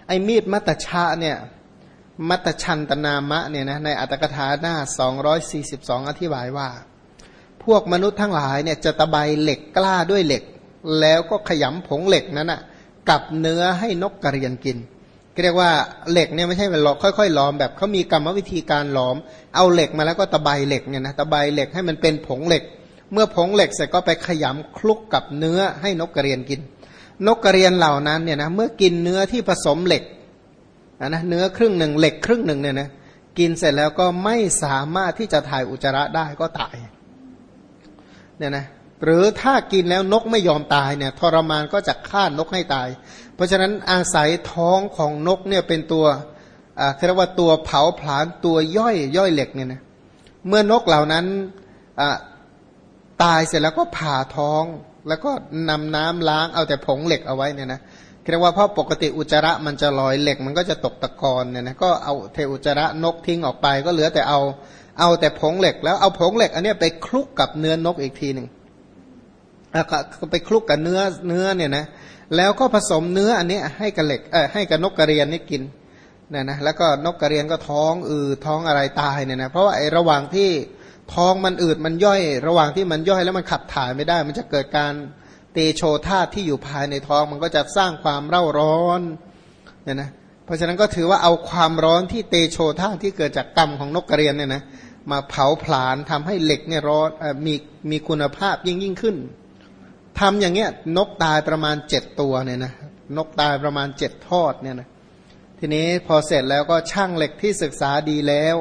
ไอ้มีดมัตตชะเนี่ยมัตตชันตนามะเนี่ยนะในอัตถกถาหน้า242อธิบายว่าพวกมนุษย์ทั้งหลายเนี่ยจะตะไบเหล็กกล้าด้วยเหล็กแล้วก็ขยำผงเหล็กนั้นอ่ะกับเนื้อให้นกกระเรียนกินเรียกว่าเหล็กเนี่ยไม่ใช่เป็นหลอกค่อยๆหลอมแบบเขามีกรรมวิธีการหลอมเอาเหล็กมาแล้วก็ตะไบเหล็กเนี่ยนะตะไบเหล็กให้มันเป็นผงเหล็กเมื่อผงเหล็กเสร็จก็ไปขยำคลุกกับเนื้อให้นกกระเรียนกินนกกระเรียนเหล่านั้นเนี่ยนะเมื่อกินเนื้อที่ผสมเหล็กนะเนื้อครึ่งหนึ่งเหล็กครึ่งหนึ่งเนี่ยนะกินเสร็จแล้วก็ไม่สามารถที่จะถ่ายอุจจาระได้ก็ตายเนี่ยนะหรือถ้ากินแล้วนกไม่ยอมตายเนี่ยทรมานก็จะฆ่านกให้ตายเพราะฉะนั้นอาศัยท้องของนกเนี่ยเป็นตัวเรียกว่าตัวเผาผลาญตัวย่อยเหล็กเนี่ยนะเมื่อนกเหล่านั้นตายเสร็จแล้วก็ผ่าท้องแล้วก็นำน้ำล้างเอาแต่ผงเหล็กเอาไว้เนี่ยนะเรียกว่าเพราะปกติอุจจาระมันจะลอยเหล็กมันก็จะตกตะกอนเนี่ยนะก็เอาเทอุจจาระนกทิ้งออกไปก็เหลือแต่เอาแต่ผงเหล็กแล้วเอาผงเหล็กอันนี้ไปคลุกกับเนื้อนกอีกทีหนึ่งก็ไปคลุกกับเนื้อเนี่ยนะแล้วก็ผสมเนื้ออันนี้ให้กับเหล็กให้กับนกกระเรียนนี่กินเนี่ยนะแล้วก็นกกระเรียนก็ท้องท้องอะไรตายเนี่ยนะเพราะว่าไอ้ระหว่างที่ท้องมันอืดมันย่อยระหว่างที่มันย่อยแล้วมันขับถ่ายไม่ได้มันจะเกิดการเตโชธาตุที่อยู่ภายในท้องมันก็จะสร้างความเร่าร้อนเนี่ยนะเพราะฉะนั้นก็ถือว่าเอาความร้อนที่เตโชธาตุที่เกิดจากกรรมของนกกระเรียนเนี่ยนะมาเผาผลาญทำให้เหล็กเนี่ยร้อนมีคุณภาพยิ่งขึ้นทำอย่างเงี้ยนกตายประมาณ7ตัวเนี่ยนะนกตายประมาณ7ทอดเนี่ยนะทีนี้พอเสร็จแล้วก็ช่างเหล็กที่ศึกษาดีแล้ว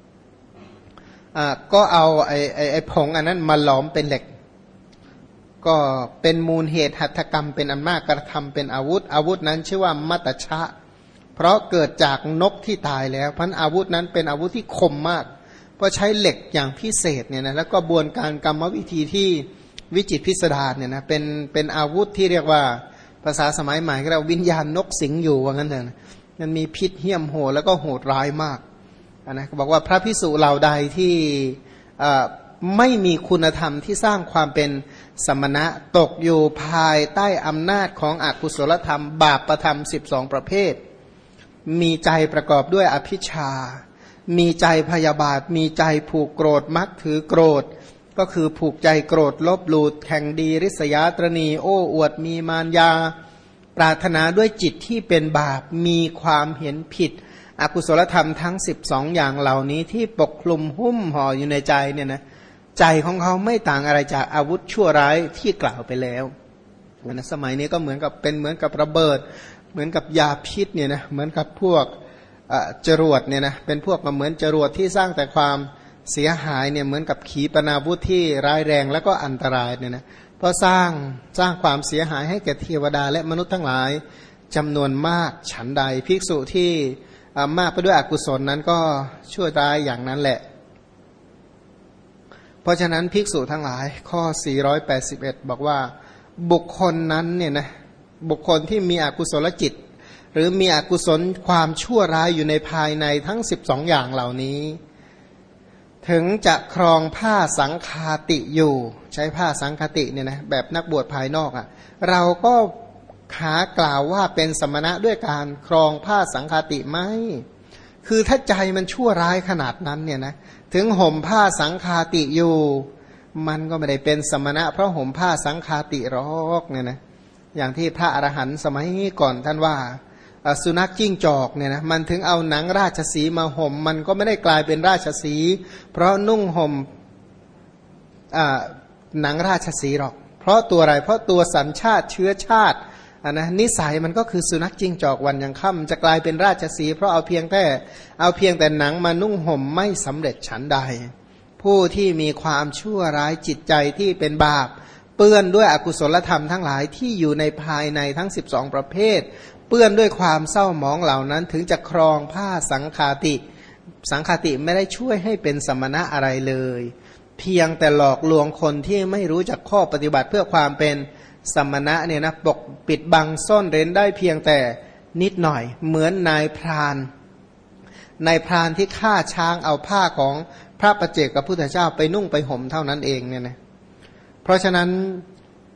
ก็เอาไอ้ผงอันนั้นมาหลอมเป็นเหล็กก็เป็นมูลเหตุหัตถกรรมเป็นอันมากกระทำเป็นอาวุธนั้นชื่อว่ามัตตชะเพราะเกิดจากนกที่ตายแล้วเพราะอาวุธนั้นเป็นอาวุธที่คมมากเพราะใช้เหล็กอย่างพิเศษเนี่ยนะแล้วก็บวนการกรรมวิธีที่วิจิตรพิสดารเนี่ยนะเป็นอาวุธที่เรียกว่าภาษาสมัยใหม่เราวิญญาณนกสิงอยู่ว่างั้นเถอะมันมีพิษเหี้ยมโหดแล้วก็โหดร้ายมากนะบอกว่าพระภิกษุเหล่าใดที่ไม่มีคุณธรรมที่สร้างความเป็นสมณะตกอยู่ภายใต้อำนาจของอกุศลธรรมบาปธรรม12ประเภทมีใจประกอบด้วยอภิชามีใจพยาบาทมีใจผูกโกรธมักถือโกรธก็คือผูกใจโกรธลบหลู่แข่งดีริษยาตรณีโอ้อวดมีมารยาปรารถนาด้วยจิตที่เป็นบาปมีความเห็นผิดอกุศลธรรมทั้ง12อย่างเหล่านี้ที่ปกคลุมหุ้มห่ออยู่ในใจเนี่ยนะใจของเขาไม่ต่างอะไรจากอาวุธชั่วร้ายที่กล่าวไปแล้วนะสมัยนี้ก็เหมือนกับระเบิดเหมือนกับยาพิษเนี่ยนะเหมือนกับพวกจรวดเนี่ยนะเป็นพวกเหมือนจรวดที่สร้างแต่ความเสียหายเนี่ยเหมือนกับขีปนาวุธที่ร้ายแรงและก็อันตรายเนี่ยนะเพราะสร้างความเสียหายให้แก่เทวดาและมนุษย์ทั้งหลายจำนวนมากฉันใดภิกษุที่มากไปด้วยอกุศลนั้นก็ชั่วร้ายอย่างนั้นแหละเพราะฉะนั้นภิกษุทั้งหลายข้อ481บอกว่าบุคคลนั้นเนี่ยนะบุคคลที่มีอกุศลจิตหรือมีอกุศลความชั่วร้ายอยู่ในภายในทั้ง12อย่างเหล่านี้ถึงจะครองผ้าสังฆาติอยู่ใช้ผ้าสังฆาติเนี่ยนะแบบนักบวชภายนอกอ่ะเราก็หากล่าวว่าเป็นสมณะด้วยการครองผ้าสังฆาติไหมคือถ้าใจมันชั่วร้ายขนาดนั้นเนี่ยนะถึงห่มผ้าสังฆาติอยู่มันก็ไม่ได้เป็นสมณะเพราะห่มผ้าสังฆาติหรอกเนี่ยนะอย่างที่พระอรหันต์สมัยก่อนท่านว่าสุนัขจิ้งจอกเนี่ยนะมันถึงเอาหนังราชสีห์มาห่มมันก็ไม่ได้กลายเป็นราชสีห์เพราะนุ่งห่มหนังราชสีห์หรอกเพราะตัวอะไรเพราะตัวสัญชาติเชื้อชาตินะนิสัยมันก็คือสุนัขจิ้งจอกวันยังค่ำจะกลายเป็นราชสีห์เพราะเอาเพียงแต่หนังมานุ่งห่มไม่สำเร็จฉันใดผู้ที่มีความชั่วร้ายจิตใจที่เป็นบาปเปื้อนด้วยอกุศลธรรมทั้งหลายที่อยู่ในภายในทั้ง12ประเภทเปื้อนด้วยความเศร้าหมองเหล่านั้นถึงจะครองผ้าสังฆาติไม่ได้ช่วยให้เป็นสมณะอะไรเลยเพียงแต่หลอกลวงคนที่ไม่รู้จักข้อปฏิบัติเพื่อความเป็นสมณะเนี่ยนะปกปิดบังซ่อนเร้นได้เพียงแต่นิดหน่อยเหมือนนายพรานที่ฆ่าช้างเอาผ้าของพระปัจเจกพุทธเจ้าไปนุ่งไปห่มเท่านั้นเองเนี่ยนะเพราะฉะนั้น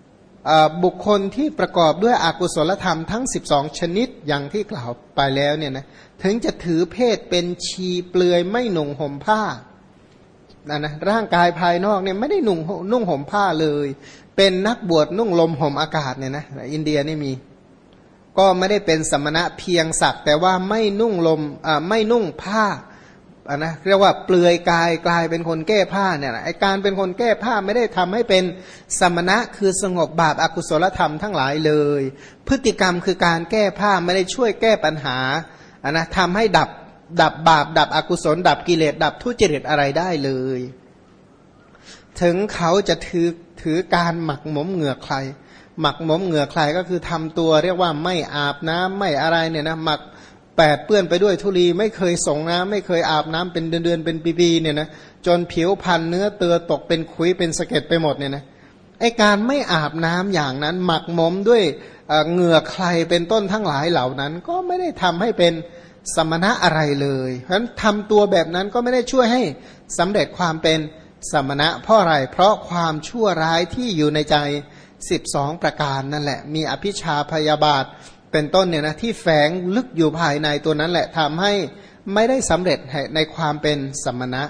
บุคคลที่ประกอบด้วยอกุศลธรรมทั้ง12ชนิดอย่างที่กล่าวไปแล้วเนี่ยนะถึงจะถือเพศเป็นชีเปลือยไม่หนุ่งห่มผ้านะร่างกายภายนอกเนี่ยไม่ได้นุ่งห่มผ้าเลยเป็นนักบวชนุ่งลมห่มอากาศเนี่ยนะอินเดียนี่มีก็ไม่ได้เป็นสมณะเพียงศักดิ์แต่ว่าไม่นุ่งไม่นุ่งผ้านะเรียกว่าเปลือยกายกลายเป็นคนแก้ผ้าเนี่ยไอการเป็นคนแก้ผ้าไม่ได้ทำให้เป็นสมณะคือสงบบาปอกุศลธรรมทั้งหลายเลยพฤติกรรมคือการแก้ผ้าไม่ได้ช่วยแก้ปัญหานะทำให้ดับบาปดับอกุศลดับกิเลสดับทุจริตอะไรได้เลยถึงเขาจะถือการหมักหมมเหงื่อใครหมักหมมเหงื่อใครก็คือทำตัวเรียกว่าไม่อาบน้ำไม่อะไรเนี่ยนะหมักแปดเปื้อนไปด้วยธุลีไม่เคยส่งน้ำไม่เคยอาบน้ำเป็นเดือนเป็นปีๆเนี่ยนะจนผิวพรรณเนื้อเตือตกเป็นขุยเป็นสะเก็ดไปหมดเนี่ยนะไอการไม่อาบน้ำอย่างนั้นหมักหมมด้วยเหงื่อใครเป็นต้นทั้งหลายเหล่านั้นก็ไม่ได้ทำให้เป็นสมณะอะไรเลยเพราะฉะนั้นทำตัวแบบนั้นก็ไม่ได้ช่วยให้สำเร็จความเป็นสมณะเพราะอะไรเพราะความชั่วร้ายที่อยู่ในใจ12ประการนั่นแหละมีอภิชฌาพยาบาทเป็นต้นเนี่ยนะที่แฝงลึกอยู่ภายในตัวนั้นแหละทำให้ไม่ได้สำเร็จในความเป็นสมณะ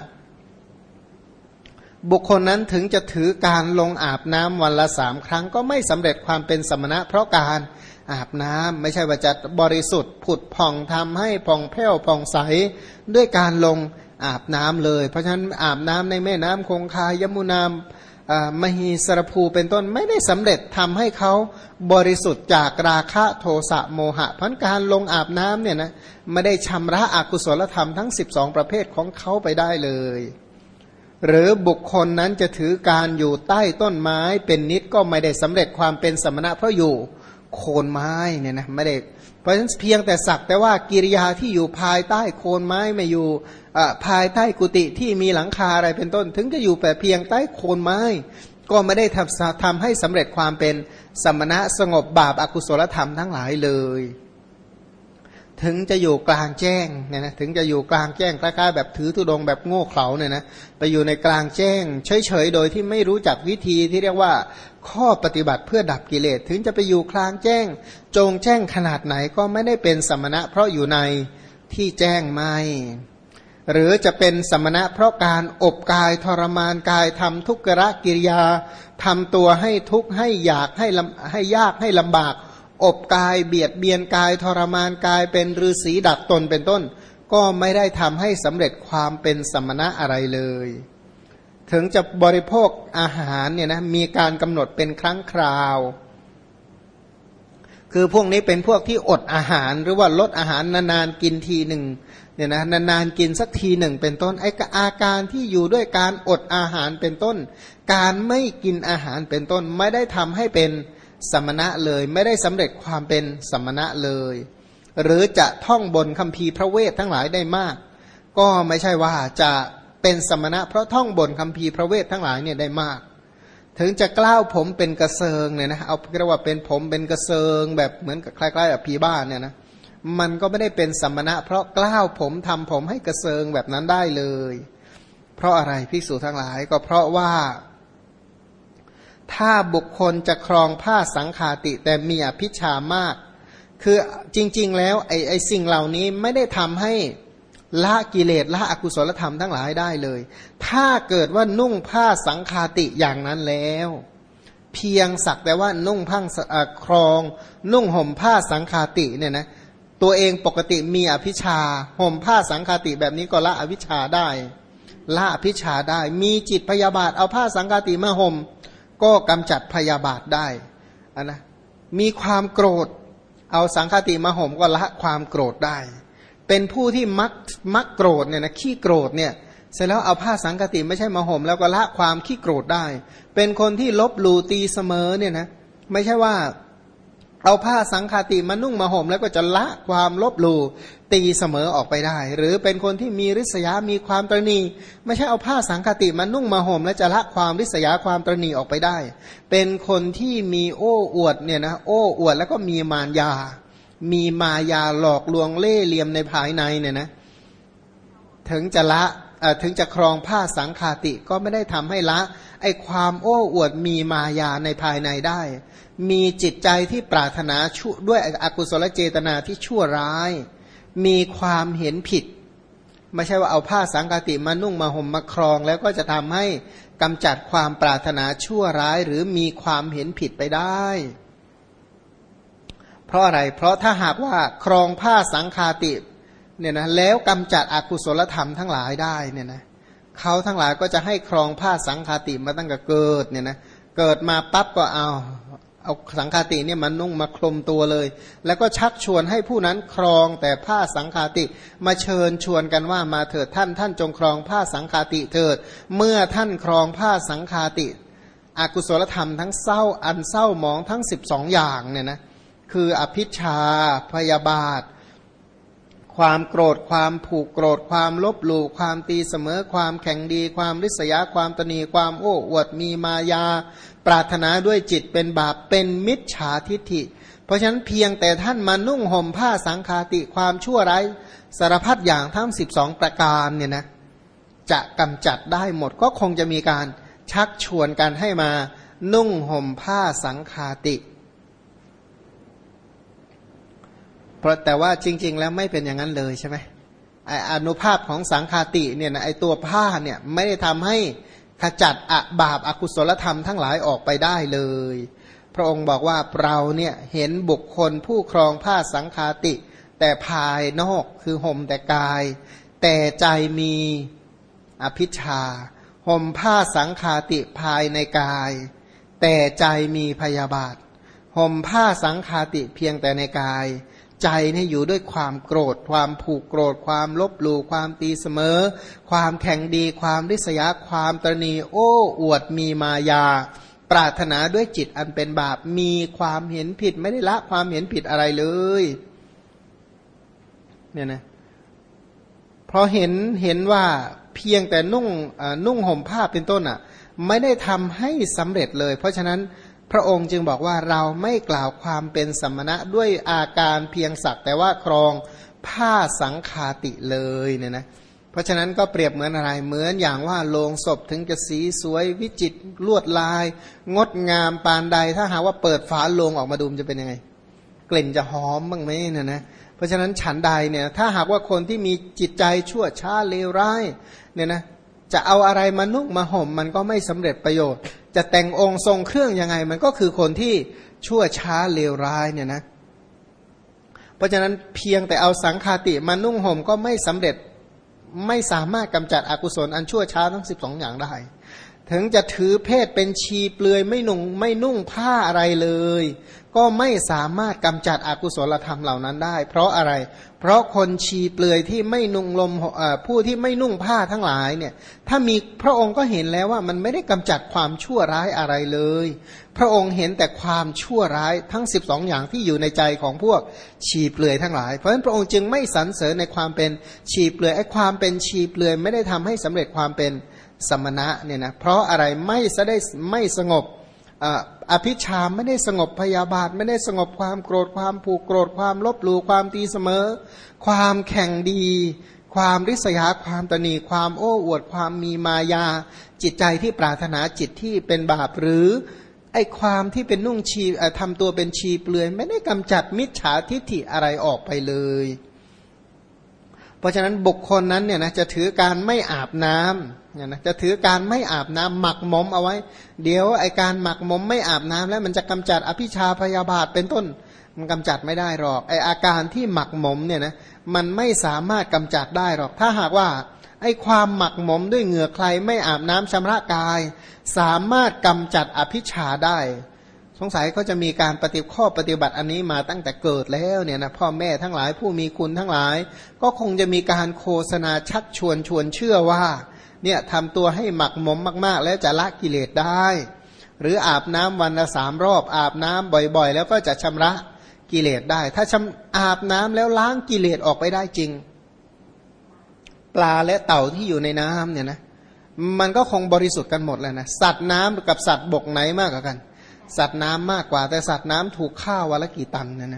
บุคคลนั้นถึงจะถือการลงอาบน้ำวันละ3ครั้งก็ไม่สำเร็จความเป็นสมณะเพราะการอาบน้ำไม่ใช่ว่าจะบริสุทธิ์ผุดผ่องทำให้ผ่องแผ้วผ่องใสด้วยการลงอาบน้ำเลยเพราะฉะนั้นอาบน้ำในแม่น้ำคงคายมุนามหีสรภูเป็นต้นไม่ได้สำเร็จทำให้เขาบริสุทธิ์จากราคะโทสะโมหะเพราะการลงอาบน้ำเนี่ยนะไม่ได้ชำระอกุศลธรรมทั้ง12ประเภทของเขาไปได้เลยหรือบุคคลนั้นจะถือการอยู่ใต้ต้นไม้เป็นนิดก็ไม่ได้สำเร็จความเป็นสมณะเพราะอยู่โคนไม้เนี่ยนะไม่ได้เพราะฉะนั้นเพียงแต่สักแต่ว่ากิริยาที่อยู่ภายใต้โคนไม้ไม่อยู่ภายใต้กุฏิที่มีหลังคาอะไรเป็นต้นถึงจะอยู่แต่เพียงใต้โคนไม้ก็ไม่ได้ทำให้สำเร็จความเป็นสมณะสงบบาปอกุศลธรรมทั้งหลายเลยถึงจะอยู่กลางแจ้งเนี่ยนะถึงจะอยู่กลางแจ้งคล้ายๆแบบถือธุดงค์แบบโง่เขลาเนี่ยนะไปอยู่ในกลางแจ้งเฉยๆโดยที่ไม่รู้จักวิธีที่เรียกว่าข้อปฏิบัติเพื่อดับกิเลสถึงจะไปอยู่กลางแจ้งจงแจ้งขนาดไหนก็ไม่ได้เป็นสมณะเพราะอยู่ในที่แจ้งไม่หรือจะเป็นสมณะเพราะการอบกายทรมานกายทำทุกขกิริยาทำตัวให้ทุกข์ให้อยากให้ยากให้ลำบากอบกายเบียดเบียนกายทรมานกายเป็นฤาษีดัดตนเป็นต้นก็ไม่ได้ทำให้สำเร็จความเป็นสมณะอะไรเลยถึงจะบริโภคอาหารเนี่ยนะมีการกำหนดเป็นครั้งคราวคือพวกนี้เป็นพวกที่อดอาหารหรือว่าลดอาหารนานๆกินทีหนึ่งเนี่ยนะนานๆกินสักทีหนึ่งเป็นต้นไอ้อาการที่อยู่ด้วยการอดอาหารเป็นต้นการไม่กินอาหารเป็นต้นไม่ได้ทำให้เป็นสมณะเลยไม่ได้สำเร็จความเป็นสมณะเลยหรือจะท่องบนคัมภีร์พระเวททั้งหลายได้มากก็ไม่ใช่ว่าจะเป็นสมณะเพราะท่องบนคัมภีร์พระเวททั้งหลายเนี่ยได้มากถึงจะกล้าวผมเป็นกระเซิงเนี่ยนะเอาเรียกว่าเป็นผมเป็นกระเซิงแบบเหมือนกับคล้ายๆกับผีบ้านเนี่ยนะมันก็ไม่ได้เป็นสมณะเพราะกล้าวผมทำผมให้กระเซิงแบบนั้นได้เลยเพราะอะไรภิกษุทั้งหลายก็เพราะว่าถ้าบุคคลจะครองผ้าสังฆาติแต่มีอภิชฌามากคือจริงๆแล้วไอ้สิ่งเหล่านี้ไม่ได้ทำให้ละกิเลสละอกุศลธรรมทั้งหลายได้เลยถ้าเกิดว่านุ่งผ้าสังฆาติอย่างนั้นแล้วเพียงสักแต่ว่านุ่งผ้าครองนุ่งห่มผ้าสังฆาติเนี่ยนะตัวเองปกติมีอภิชฌาห่มผ้าสังฆาติแบบนี้ก็ละอวิชชาได้ละอภิชฌาได้มีจิตพยาบาทเอาผ้าสังฆาติมาห่มก็กำจัดพยาบาทได้นะมีความโกรธเอาสังฆาติมาห่มก็ละความโกรธได้เป็นผู้ที่มักโกรธเนี่ยนะขี้โกรธเนี่ยเสร็จแล้วเอาผ้าสังฆาติไม่ใช่มาห่มแล้วก็ละความขี้โกรธได้เป็นคนที่ลบหลู่ตีเสมอเนี่ยนะไม่ใช่ว่าเอาผ้าสังฆาติมานุ่งมาห่มแล้วก็จะละความลบหลู่ตีเสมอออกไปได้หรือเป็นคนที่มีริษยามีความตระหนี่ไม่ใช่เอาผ้าสังฆาติมานุ่งมาห่มแล้วจะละความริษยาความตระหนี่ออกไปได้เป็นคนที่มีโอ้อวดเนี่ยนะโอ้อวดแล้วก็มีมารยามีมายาหลอกลวงเล่ห์เหลี่ยมในภายในเนี่ยนะถึงจะละถึงจะครองผ้าสังฆาติก็ไม่ได้ทำให้ละไอความโอ้อวดมีมายาในภายในได้มีจิตใจที่ปรารถนาชั่วด้วยอกุศลเจตนาที่ชั่วร้ายมีความเห็นผิดไม่ใช่ว่าเอาผ้าสังฆาติมานุ่งมาห่มมาครองแล้วก็จะทำให้กำจัดความปรารถนาชั่วร้ายหรือมีความเห็นผิดไปได้เพราะอะไรเพราะถ้าหากว่าครองผ้าสังฆาติเนี่ยนะแล้วกำจัดอกุศลธรรมทั้งหลายได้เนี่ยนะเขาทั้งหลายก็จะให้ครองผ้าสังฆาติมาตั้งแต่เกิดเนี่ยนะเกิดมาปั๊บก็เอาสังฆาติเนี่ยมันนุ่งมาคลุมตัวเลยแล้วก็ชักชวนให้ผู้นั้นครองแต่ผ้าสังฆาติมาเชิญชวนกันว่ามาเถิดท่านจงครองผ้าสังฆาติเถิดเมื่อท่านครองผ้าสังฆาติอกุศลธรรมทั้งเศร้าอันเศร้าหมองทั้ง12อย่างเนี่ยนะคืออภิชาพยาบาทความโกรธความผูกโกรธความลบหลู่ความตีเสมอความแข่งดีความริษยาความตนีความโอ้อวดมีมายาปรารถนาด้วยจิตเป็นบาปเป็นมิจฉาทิฏฐิเพราะฉะนั้นเพียงแต่ท่านมานุ่งห่มผ้าสังฆาติความชั่วร้ายสารพัดอย่างทั้ง12ประการเนี่ยนะจะกำจัดได้หมดก็คงจะมีการชักชวนกันให้มานุ่งห่มผ้าสังฆาติเพราะแต่ว่าจริงๆแล้วไม่เป็นอย่างนั้นเลยใช่ไหมไออนุภาพของสังฆาติเนี่ยนะไอตัวผ้าเนี่ยไม่ได้ทำให้ขจัดบาปอกุศลธรรมทั้งหลายออกไปได้เลยพระองค์บอกว่าเราเนี่ยเห็นบุคคลผู้ครองผ้าสังฆาติแต่ภายนอกคือห่มแต่กายแต่ใจมีอภิชาห่มผ้าสังฆาติภายในกายแต่ใจมีพยาบาทห่มผ้าสังฆาติเพียงแต่ในกายใจเนี่ยอยู่ด้วยความโกรธความผูกโกรธความลบหลู่ความตีเสมอความแข่งดีความริษยาความตระหนี่โอ้อวดมีมายาปรารถนาด้วยจิตอันเป็นบาปมีความเห็นผิดไม่ได้ละความเห็นผิดอะไรเลยเนี่ยนะเพราะเห็นว่าเพียงแต่นุ่งห่มผ้าเป็นต้นอ่ะไม่ได้ทำให้สำเร็จเลยเพราะฉะนั้นพระองค์จึงบอกว่าเราไม่กล่าวความเป็นสมณะด้วยอาการเพียงสักแต่ว่าครองผ้าสังฆาติเลยเนี่ยนะเพราะฉะนั้นก็เปรียบเหมือนอะไรเหมือนอย่างว่าโลงศพถึงจะสีสวยวิจิตรลวดลายงดงามปานใดถ้าหากว่าเปิดฝาโลงออกมาดูมันจะเป็นยังไงกลิ่นจะหอมบ้างไหมเนี่ยนะเพราะฉะนั้นฉันใดเนี่ยถ้าหากว่าคนที่มีจิตใจชั่วช้าเลวร้ายเนี่ยนะจะเอาอะไรมานุ่งมาห่มมันก็ไม่สำเร็จประโยชน์จะแต่งองค์ทรงเครื่องยังไงมันก็คือคนที่ชั่วช้าเลวร้ายเนี่ยนะเพราะฉะนั้นเพียงแต่เอาสังฆาติมานุ่งห่มก็ไม่สำเร็จไม่สามารถกำจัดอกุศลอันชั่วช้าทั้ง12อย่างได้ถึงจะถือเพศเป็นชีเปลือยไม่นุ่งผ้าอะไรเลยก็ไม่สามารถกำจัดอกุศลธรรมเหล่านั้นได้เพราะอะไรเพราะคนชีเปลือยที่ไม่นุ่งผู้ที่ไม่นุ่งผ้าทั้งหลายเนี่ยถ้ามีพระองค์ก็เห็นแล้วว่ามันไม่ได้กำจัดความชั่วร้ายอะไรเลยพระองค์เห็นแต่ความชั่วร้ายทั้ง12อย่างที่อยู่ในใจของพวกชีเปลือยทั้งหลายเพราะฉะนั้นพระองค์จึงไม่สรรเสริญในความเป็นชีเปลือยไอ้ความเป็นชีเปลือยไม่ได้ทำให้สำเร็จความเป็นสมณะเนี่ยนะเพราะอะไรไม่สงบอภิชาไม่ได้สงบพยาบาทไม่ได้สงบความโกรธความผูกโกรธความลบหลู่ความตีเสมอความแข่งดีความริษยาความตนีความโอ้อวดความมีมายาจิตใจที่ปรารถนาจิตที่เป็นบาปหรือไอความที่เป็นนุ่งชีทำตัวเป็นชีเปลือยไม่ได้กำจัดมิจฉาทิฏฐิอะไรออกไปเลยเพราะฉะนั้นบุคคลนั้นเนี่ยนะจะถือการไม่อาบน้ำเนี่ยนะจะถือการไม่อาบน้ำหมักหมมเอาไว้เดี๋ยวไอการหมักหมมไม่อาบน้ำแล้วมันจะกำจัดอภิชาพยาบาทเป็นต้นมันกำจัดไม่ได้หรอกไออาการที่หมักหมมเนี่ยนะมันไม่สามารถกำจัดได้หรอกถ้าหากว่าไอความหมักหมมด้วยเหงื่อใครไม่อาบน้ำชำระกายสามารถกำจัดอภิชาได้สงสัยก็จะมีการข้อปฏิบัติอันนี้มาตั้งแต่เกิดแล้วเนี่ยนะพ่อแม่ทั้งหลายผู้มีคุณทั้งหลายก็คงจะมีการโฆษณาชักชวนเชื่อว่าเนี่ยทำตัวให้หมักหมมมากๆแล้วจะละกิเลสได้หรืออาบน้ำวันละ3 รอบอาบน้ำบ่อยๆแล้วก็จะชำระกิเลสได้ถ้าอาบน้ำแล้วล้างกิเลสออกไปได้จริงปลาและเต่าที่อยู่ในน้ำเนี่ยนะมันก็คงบริสุทธิ์กันหมดแล้วนะสัตว์น้ำกับสัตว์บกไหนมากกว่ากันสัตว์น้ำมากกว่าแต่สัตว์น้ำถูกฆ่าวันละกี่ตันนะเพราะ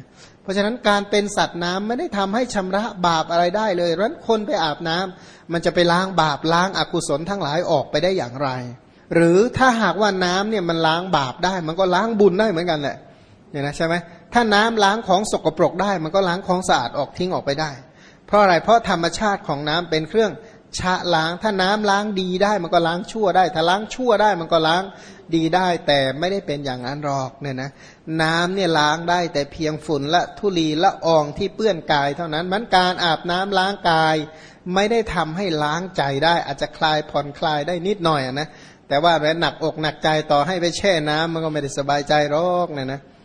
ราะฉะนั้นการเป็นสัตว์น้ำไม่ได้ทำให้ชำระบาปอะไรได้เลยเพราะฉะนั้นคนไปอาบน้ำมันจะไปล้างบาปล้างอกุศลทั้งหลายออกไปได้อย่างไรหรือถ้าหากว่าน้ำเนี่ยมันล้างบาปได้มันก็ล้างบุญได้เหมือนกันแหละเนี่ยนะใช่ไหมถ้าน้ำล้างของสกปรกได้มันก็ล้างของสะอาดออกทิ้งออกไปได้เพราะอะไรเพราะธรรมชาติของน้ำเป็นเครื่องชะล้างถ้าน้ำล้างดีได้มันก็ล้างชั่วได้ถ้าล้างชั่วได้มันก็ล้างดีได้แต่ไม่ได้เป็นอย่างนั้นหรอกเนี่ยนะน้ำเนี่ยล้างได้แต่เพียงฝุ่นและธุลีละอองที่เปื้อนกายเท่านั้นมันการอาบน้ำล้างกายไม่ได้ทำให้ล้างใจได้อาจจะคลายผ่อนคลายได้นิดหน่อยนะแต่ว่าแม้หนักอกหนักใจต่อให้ไปแช่น้ำมันก็ไม่ได้สบายใจหรอกเนี่ยนะ